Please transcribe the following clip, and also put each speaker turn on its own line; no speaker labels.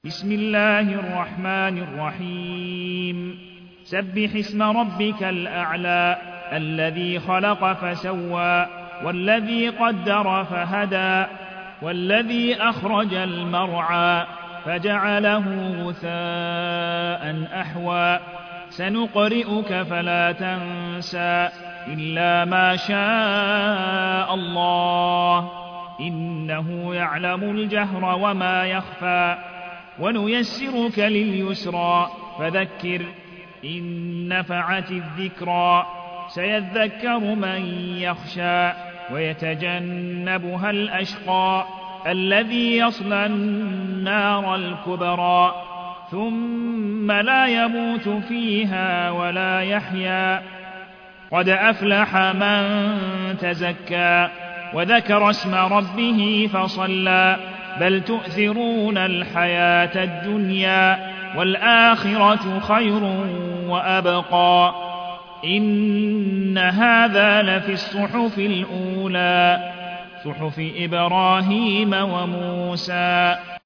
بسم الله الرحمن الرحيم سبح اسم ربك الأعلى الذي خلق فسوى والذي قدر فهدى والذي أخرج المرعى فجعله غثاء أحوى سنقرئك فلا تنسى إلا ما شاء الله إنه يعلم الجهر وما يخفى ونيسرك لليسرى فذكر إن نفعت الذكرى سيذكر من يخشى ويتجنبها الأشقى الذي يصلى النار الكبرى ثم لا يموت فيها ولا يحيا قد أفلح من تزكى وذكر اسم ربه فصلى بل تؤثرون الحياة الدنيا والآخرة خير وأبقى إن هذا لفي الصحف الأولى صحف إبراهيم وموسى